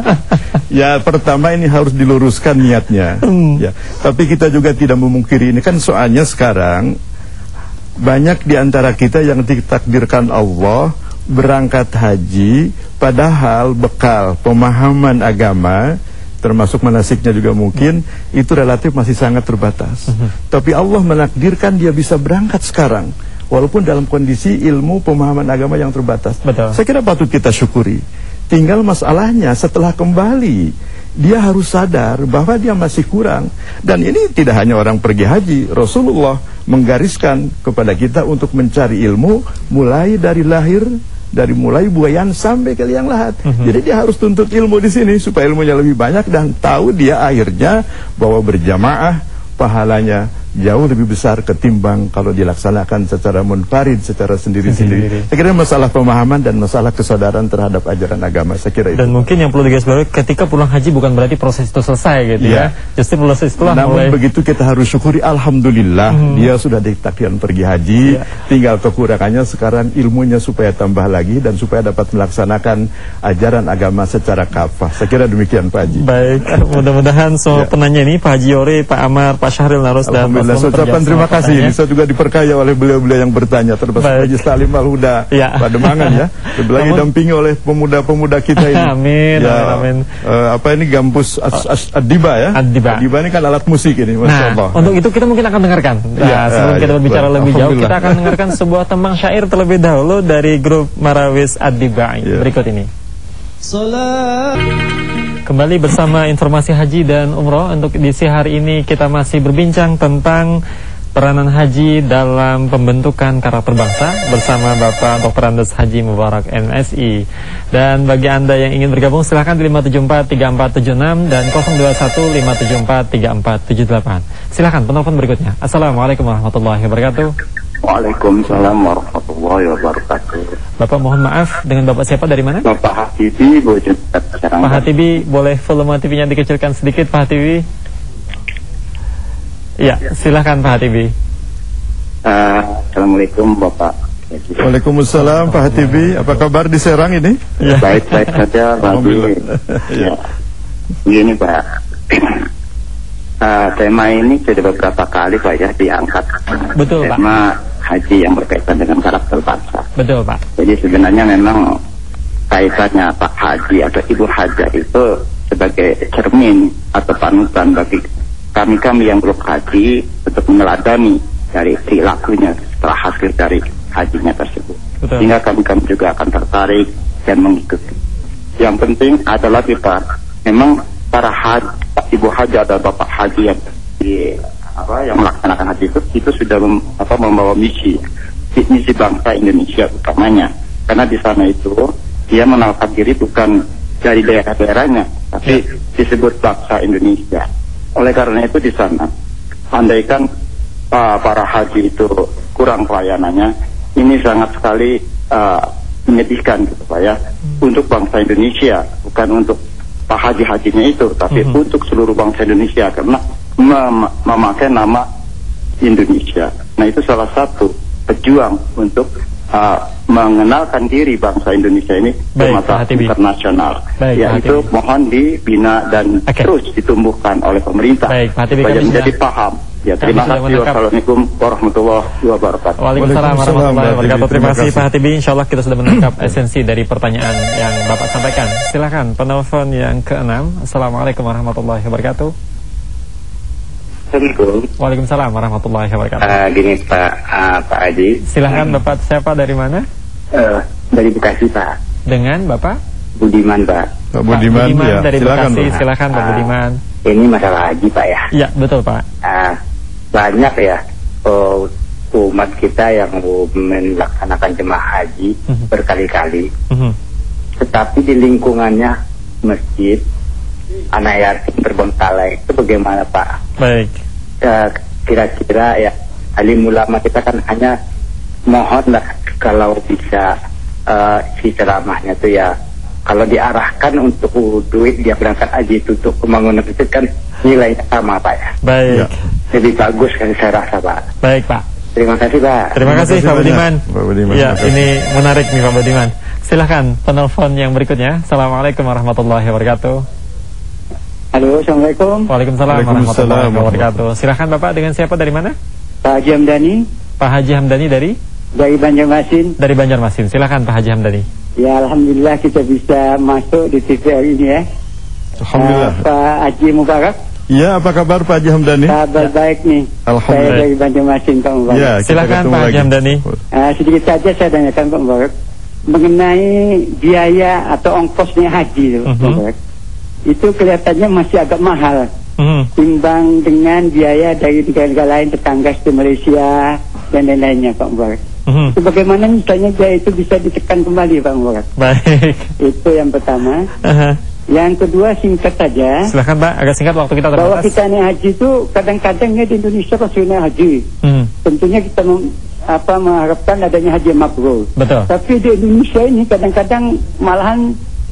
Ya pertama ini harus diluruskan niatnya. Hmm. Ya, tapi kita juga tidak memungkiri ini kan soalnya sekarang banyak di antara kita yang ditakdirkan Allah berangkat haji, padahal bekal pemahaman agama termasuk manasiknya juga mungkin hmm. itu relatif masih sangat terbatas. Hmm. Tapi Allah menakdirkan dia bisa berangkat sekarang walaupun dalam kondisi ilmu pemahaman agama yang terbatas. Betul. Saya kira patut kita syukuri. Tinggal masalahnya setelah kembali dia harus sadar bahwa dia masih kurang. Dan ini tidak hanya orang pergi haji, Rasulullah menggariskan kepada kita untuk mencari ilmu mulai dari lahir, dari mulai buayan sampai ke liang lahat. Mm-hmm. Jadi dia harus tuntut ilmu di sini supaya ilmunya lebih banyak dan tahu dia akhirnya bahwa berjamaah pahalanya jauh lebih besar ketimbang kalau dilaksanakan secara munfarid, secara sendiri-sendiri. Saya kira masalah pemahaman dan masalah kesadaran terhadap ajaran agama, saya kira itu. Dan mungkin yang perlu digarisbawahi, ketika pulang haji bukan berarti proses itu selesai gitu ya. ya. Justru proses itulah Namun mulai... begitu kita harus syukuri, alhamdulillah hmm. dia sudah ditakdirkan pergi haji. Ya. Tinggal kekurangannya sekarang ilmunya supaya tambah lagi dan supaya dapat melaksanakan ajaran agama secara kafah. Saya kira demikian Pak Haji. Baik, mudah-mudahan semua ya. penanya ini Pak Haji Yori, Pak Amar, Pak Syahril Narus dan Alhamdulillah, saya ucapkan terima kasih. Ini saya juga diperkaya oleh beliau-beliau yang bertanya, termasuk Haji Salim Al-Huda ya. Pademangan ya. Lagi dampingi oleh pemuda-pemuda kita ini. Amin, ya, amin. Uh, apa ini Gambus Ad-Diba ya? Ad-Diba. Ad-Diba ini kan alat musik ini, Masya Allah. Nah, untuk itu kita mungkin akan dengarkan. Nah, ya, sebelum ya, kita berbicara ya, lebih jauh, kita akan dengarkan sebuah tembang syair terlebih dahulu dari grup Marawis Ad-Diba ya. Berikut ini. Salat. Kembali bersama informasi haji dan umroh. Untuk edisi hari ini kita masih berbincang tentang peranan haji dalam pembentukan karakter bangsa bersama Bapak Doktor Andes Haji Mubarak M Si. Dan bagi Anda yang ingin bergabung silahkan di lima tujuh empat tiga empat tujuh enam dan nol dua satu lima tujuh empat tiga empat tujuh delapan. Silahkan penelpon berikutnya. Assalamualaikum warahmatullahi wabarakatuh. Waalaikumsalam warahmatullahi wabarakatuh. Bapak mohon maaf, dengan Bapak siapa, dari mana? Bapak Hatibi, Pak Hatibi, boleh volume T V-nya dikecilkan sedikit Pak Hatibi? Ya, silahkan Pak Hatibi. Uh, Assalamualaikum Bapak. Waalaikumsalam Pak Hatibi, apa kabar di Serang ini? Ya. Baik-baik saja Pak Hatibi. Ya. Begini Pak, uh, tema ini sudah beberapa kali Pak ya diangkat. Betul Pak. Tema haji yang berkaitan dengan karakter bangsa. Betul Pak. Jadi sebenarnya memang kaitannya Pak Haji atau Ibu Haja itu sebagai cermin atau panutan bagi kami-kami yang belum haji untuk meneladani dari perilakunya setelah hasil dari hajinya tersebut. Betul. Sehingga kami-kami juga akan tertarik dan mengikuti. Yang penting adalah kita memang para haji, Ibu Haja atau Bapak Haji yang di apa yang melaksanakan haji itu itu sudah mem, apa, membawa misi misi bangsa Indonesia utamanya, karena di sana itu dia menalkan diri bukan dari daerah-daerahnya tapi ya. Disebut bangsa Indonesia. Oleh karena itu di sana andaikan uh, para haji itu kurang pelayanannya, ini sangat sekali uh, menyedihkan gitu Pak ya, hmm. untuk bangsa Indonesia, bukan untuk Pak Haji-hajinya itu tapi hmm. untuk seluruh bangsa Indonesia, karena Mem memakai nama Indonesia. Nah itu salah satu pejuang untuk uh, mengenalkan diri bangsa Indonesia ini ke mata internasional. Baik, ya itu mohon dibina dan okay. terus ditumbuhkan oleh pemerintah. Baik, supaya menjadi paham. Ya terima kasih. Wassalamualaikum warahmatullahi wabarakatuh. Waalaikumsalam warahmatullahi wabarakatuh. Terima kasih Pak Hatibi. Insyaallah kita sudah menangkap esensi dari pertanyaan yang Bapak sampaikan. Silakan penelpon yang keenam. Assalamualaikum warahmatullahi wabarakatuh. Assalamualaikum. Waalaikumsalam warahmatullahi wabarakatuh. Uh, gini Pak uh, Pak Haji. Silahkan hmm. Bapak siapa, dari mana? Uh, dari Bekasi Pak. Dengan Bapak? Budiman Pak. Pak Budiman, Pak Budiman ya. dari Silakan, Bekasi. Silahkan Pak uh, Budiman. Ini masalah haji Pak ya. Iya betul Pak. Uh, banyak ya uh, umat kita yang melaksanakan jemaah haji uh-huh. berkali-kali. Uh-huh. Tetapi di lingkungannya masjid anak yatim terbengkalai, itu bagaimana Pak? Baik. Kira-kira ya alim ulama kita kan hanya mohonlah kalau bisa uh, si ceramahnya itu ya kalau diarahkan untuk duit dia berangkat haji itu untuk pembangunan itu kan nilainya sama Pak ya. Baik. Ya. Jadi bagus kan saya rasa Pak. Baik Pak. Terima kasih Pak. Terima kasih Pak Budiman. Pak Budiman. Ya ini menarik nih Pak Budiman. Silahkan penelpon yang berikutnya. Assalamualaikum warahmatullahi wabarakatuh. Halo, Assalamualaikum. Waalaikumsalam warahmatullahi wabarakatuh. Silahkan Bapak, dengan siapa, dari mana? Pak Haji Hamdani. Pak Haji Hamdani dari? Dari Banjarmasin. Dari Banjarmasin. Silahkan Pak Haji Hamdani. Ya, alhamdulillah kita bisa masuk di T V hari ini ya. Alhamdulillah. Uh, Pak Haji Mubarak. Ya, apa kabar Pak Haji Hamdani? Kabar ya. Baik nih. Alhamdulillah. Saya dari Banjarmasin Pak Mubarak. Ya, silahkan Pak Haji Hamdani. Uh, sedikit saja saya tanyakan Pak Mubarak mengenai biaya atau ongkosnya haji Pak uh-huh. Mubarak. Itu kelihatannya masih agak mahal hmm. timbang dengan biaya dari negara-negara lain tetangga seperti Malaysia dan lain-lainnya Pak Mubarak. Hmm. Itu bagaimana misalnya biaya itu bisa ditekan kembali Pak Mubarak? Baik. Itu yang pertama. Uh-huh. Yang kedua singkat saja. Silakan Pak, agak singkat waktu kita terbatas. Bahwa kita naik haji itu kadang-kadangnya di Indonesia pasti naik haji. Hmm. Tentunya kita mem- apa mengharapkan adanya haji mabrur. Betul. Tapi di Indonesia ini kadang-kadang malahan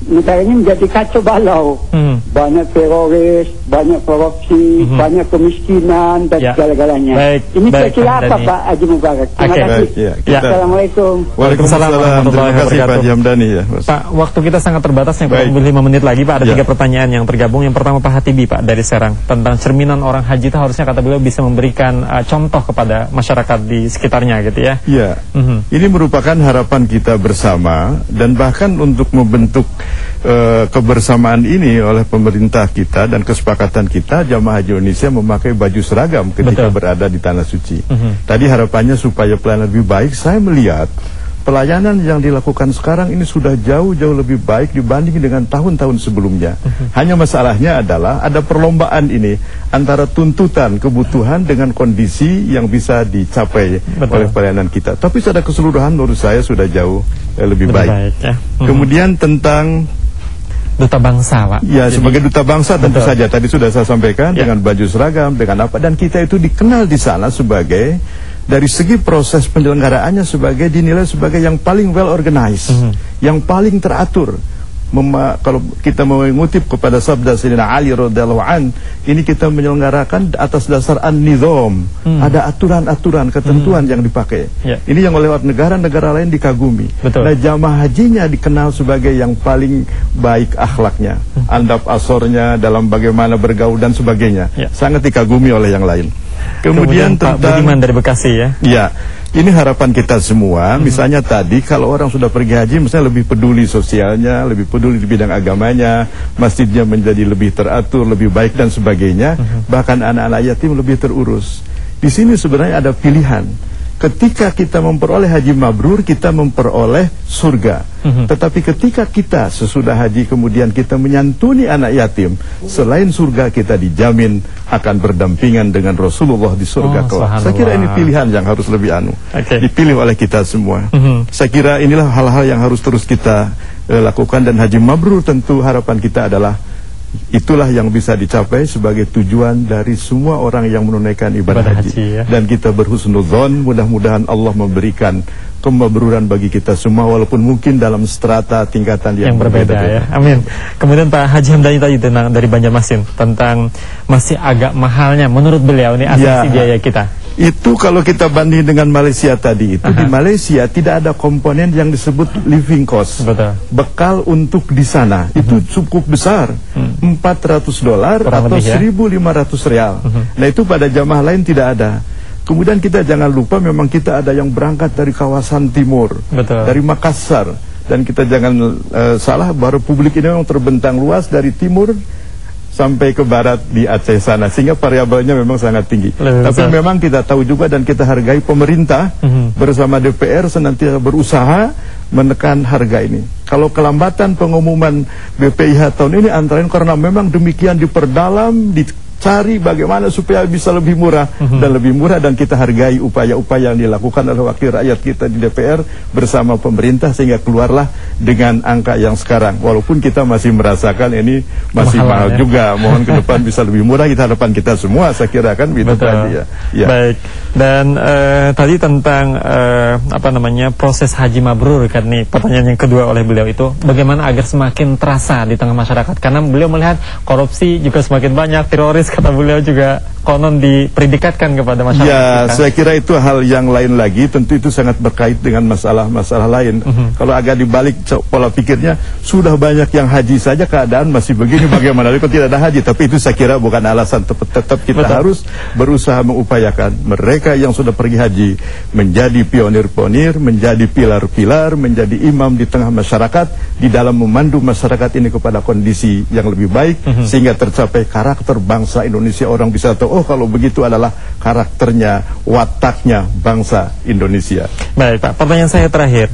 negara ini menjadi kacau balau. Hmm. Banyak teroris, banyak korupsi, hmm. banyak kemiskinan dan ya. segala-galanya. Ini kira-kira apa Pak Haji Mubarak? Terima okay. kasih. Baik, ya. Kita... Assalamualaikum. Waalaikumsalam warahmatullahi wabarakatuh. Pak Jamdani ya. Mas. Pak, waktu kita sangat terbatas, yang kurang lebih lima menit lagi Pak. Ada ya. tiga pertanyaan yang tergabung. Yang pertama Pak Hatibi Pak dari Serang, tentang cerminan orang haji itu harusnya kata beliau bisa memberikan uh, contoh kepada masyarakat di sekitarnya gitu ya. Iya. Mm-hmm. Ini merupakan harapan kita bersama, dan bahkan untuk membentuk uh, kebersamaan ini oleh pemerintah kita dan kesepakatan kita, jamaah haji Indonesia memakai baju seragam ketika Betul. berada di tanah suci. Mm-hmm. Tadi harapannya supaya pelayanan lebih baik. Saya melihat pelayanan yang dilakukan sekarang ini sudah jauh-jauh lebih baik dibanding dengan tahun-tahun sebelumnya. Uh-huh. Hanya masalahnya adalah ada perlombaan ini antara tuntutan, kebutuhan dengan kondisi yang bisa dicapai Betul. oleh pelayanan kita. Tapi secara keseluruhan menurut saya sudah jauh eh, lebih, lebih baik. baik ya. uh-huh. Kemudian tentang duta bangsa, Pak. Ya, Jadi, sebagai duta bangsa tentu betul. saja tadi sudah saya sampaikan ya. dengan baju seragam, dengan apa, dan kita itu dikenal di sana sebagai, dari segi proses penyelenggaraannya, sebagai dinilai sebagai yang paling well organized, mm-hmm. yang paling teratur. Mema, kalau kita mau mengutip kepada sabda Sayyidina Ali radhiyallahu an, ini kita menyelenggarakan atas dasar an-nizam, mm. ada aturan-aturan, ketentuan mm. yang dipakai. Yeah. Ini yang oleh negara-negara lain dikagumi. Betul. Nah, jamaah hajinya dikenal sebagai yang paling baik akhlaknya, mm. andap asornya dalam bagaimana bergaul dan sebagainya, yeah. sangat dikagumi oleh yang lain. Kemudian, Kemudian Pak tentang, Budiman dari Bekasi ya. Ya, ini harapan kita semua. Hmm. Misalnya tadi kalau orang sudah pergi haji, misalnya lebih peduli sosialnya, lebih peduli di bidang agamanya, masjidnya menjadi lebih teratur, lebih baik dan sebagainya. Hmm. Bahkan anak-anak yatim lebih terurus. Di sini sebenarnya ada pilihan. Ketika kita memperoleh haji mabrur, kita memperoleh surga. Mm-hmm. Tetapi ketika kita sesudah haji kemudian kita menyantuni anak yatim, selain surga kita dijamin akan berdampingan dengan Rasulullah di surga kelak. Oh, saya kira ini pilihan yang harus lebih anu okay. dipilih oleh kita semua. Mm-hmm. Saya kira inilah hal-hal yang harus terus kita uh, lakukan, dan haji mabrur tentu harapan kita adalah itulah yang bisa dicapai sebagai tujuan dari semua orang yang menunaikan ibadah, ibadah haji, haji ya. Dan kita berhusnudzon, mudah-mudahan Allah memberikan kemabruran bagi kita semua, walaupun mungkin dalam strata tingkatan yang, yang berbeda, berbeda ya. Amin. Kemudian Pak Haji Hamdani tadi tentang dari Banjarmasin, tentang masih agak mahalnya menurut beliau ini asumsi ya, biaya kita. Itu kalau kita banding dengan Malaysia tadi itu, Aha. di Malaysia tidak ada komponen yang disebut living cost. Betul. Bekal untuk di sana uh-huh. itu cukup besar, uh-huh. empat ratus dolar atau ya? seribu lima ratus real. Uh-huh. Nah, itu pada jamaah lain tidak ada. Kemudian kita jangan lupa memang kita ada yang berangkat dari kawasan timur, Betul. dari Makassar, dan kita jangan uh, salah bahwa Republik ini memang terbentang luas dari timur sampai ke barat di Aceh sana, sehingga variabelnya memang sangat tinggi. Lebih Tapi besar. memang kita tahu juga dan kita hargai pemerintah mm-hmm. bersama D P R senantiasa berusaha menekan harga ini. Kalau kelambatan pengumuman B P I H tahun ini antara lain karena memang demikian diperdalam, dicari bagaimana supaya bisa lebih murah mm-hmm. dan lebih murah, dan kita hargai upaya-upaya yang dilakukan oleh wakil rakyat kita di D P R bersama pemerintah sehingga keluarlah dengan angka yang sekarang. Walaupun kita masih merasakan ini masih mahal, mahal ya? juga. Mohon ke depan bisa lebih murah, kita harapan kita semua, saya kira kan begitu tadi ya. ya. Baik. Dan uh, tadi tentang uh, apa namanya proses haji mabrur kan nih, pertanyaan yang kedua oleh beliau itu bagaimana agar semakin terasa di tengah masyarakat, karena beliau melihat korupsi juga semakin banyak, teroris kata beliau juga konon diperdikatkan kepada masyarakat. Ya, kita. saya kira itu hal yang lain lagi. Tentu itu sangat berkait dengan masalah-masalah lain. Uh-huh. Kalau agak dibalik pola pikirnya, sudah banyak yang haji saja keadaan masih begini, bagaimana kalau tidak ada haji. Tapi itu saya kira bukan alasan. Tetap kita Betul. harus berusaha mengupayakan mereka yang sudah pergi haji menjadi pionir-pionir, menjadi pilar-pilar, menjadi imam di tengah masyarakat, di dalam memandu masyarakat ini kepada kondisi yang lebih baik, uh-huh. sehingga tercapai karakter bangsa Indonesia. Orang bisa tahu, oh kalau begitu adalah karakternya, wataknya bangsa Indonesia. Baik Pak, pertanyaan saya terakhir.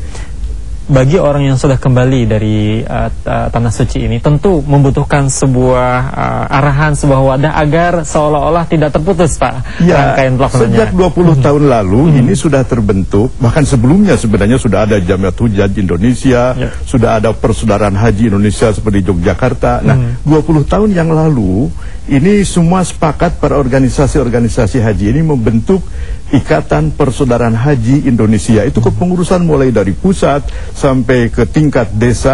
Bagi orang yang sudah kembali dari uh, uh, Tanah Suci ini, tentu membutuhkan sebuah uh, arahan, sebuah wadah agar seolah-olah tidak terputus Pak ya, rangkaian pelaksanaannya. Sejak dua puluh hmm. tahun lalu hmm. ini sudah terbentuk, bahkan sebelumnya sebenarnya sudah ada Jamiat Hujjaj Indonesia, ya. sudah ada Persaudaraan Haji Indonesia seperti Yogyakarta. Nah, hmm. dua puluh tahun yang lalu ini semua sepakat para organisasi-organisasi haji ini membentuk Ikatan Persaudaraan Haji Indonesia. Itu kepengurusan mulai dari pusat sampai ke tingkat desa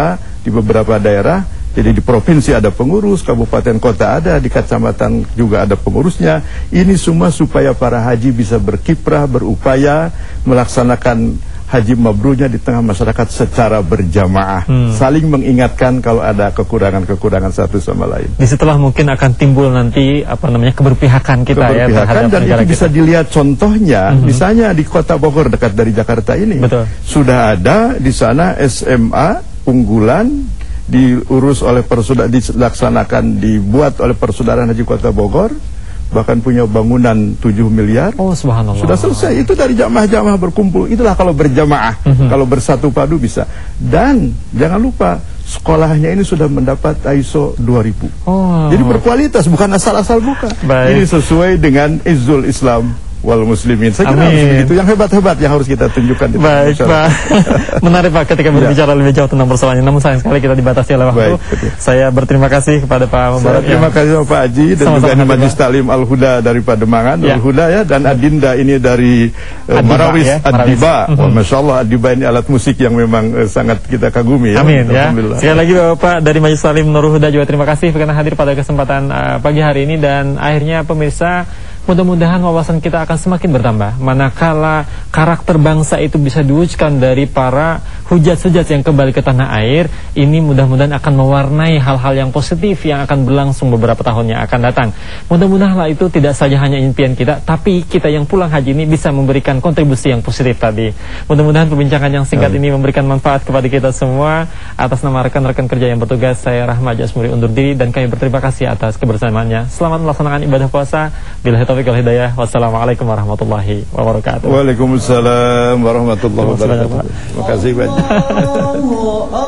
di beberapa daerah. Jadi di provinsi ada pengurus, kabupaten kota ada, di kecamatan juga ada pengurusnya. Ini semua supaya para haji bisa berkiprah, berupaya melaksanakan haji mabrurnya di tengah masyarakat secara berjamaah, hmm. saling mengingatkan kalau ada kekurangan-kekurangan satu sama lain. Disitulah mungkin akan timbul nanti apa namanya keberpihakan kita keberpihakan, ya terhadap dan negara itu bisa kita. Dilihat contohnya, hmm. misalnya di kota Bogor dekat dari Jakarta ini, betul. Sudah ada di sana S M A unggulan diurus oleh persaudaraan, dilaksanakan, dibuat oleh Persaudaraan Haji Kota Bogor, bahkan punya bangunan tujuh miliar. Oh, subhanallah. Sudah selesai. Itu dari jamaah-jamaah berkumpul. Itulah kalau berjamaah, mm-hmm. kalau bersatu padu bisa. Dan jangan lupa sekolahnya ini sudah mendapat I S O dua ribu. Oh. Jadi berkualitas, bukan asal-asal buka. Baik. Ini sesuai dengan Izzul Islam wal muslimin. Saya kira harus begitu, yang hebat-hebat yang harus kita tunjukkan. Baik, Pak. Menarik Pak ketika berbicara ya. lebih jauh tentang persoalannya. Namun sayang sekali kita dibatasi oleh waktu. Baik, saya berterima kasih kepada Pak Mubarak. Terima kasih Pak Haji dan sama juga Majelis Taklim Al-Huda dari Pademangan, ya. Al-Huda ya, dan Adinda ini dari uh, Marawis ya, Ad-Diba. Mm-hmm. Oh, Masya Allah, Ad-Diba ini alat musik yang memang uh, sangat kita kagumi ya. Amin ya. Sekali lagi Bapak dari Majelis Taklim Nurul Huda juga terima kasih karena hadir pada kesempatan uh, pagi hari ini. Dan akhirnya pemirsa, mudah-mudahan wawasan kita akan semakin bertambah manakala karakter bangsa itu bisa diwujudkan dari para hujat-hujat yang kembali ke tanah air. Ini mudah-mudahan akan mewarnai hal-hal yang positif yang akan berlangsung beberapa tahun yang akan datang. Mudah-mudahan itu tidak saja hanya impian kita, tapi kita yang pulang haji ini bisa memberikan kontribusi yang positif tadi. Mudah-mudahan perbincangan yang singkat ini memberikan manfaat kepada kita semua. Atas nama rekan-rekan kerja yang bertugas, saya Rahmat Jasmuri undur diri dan kami berterima kasih atas kebersamaannya. Selamat melaksanakan ibadah puasa. Bila taufiq wal hidayah. Wassalamualaikum warahmatullahi wabarakatuh. Waalaikumsalam warahmatullahi wabarakatuh. Terima kasih banyak.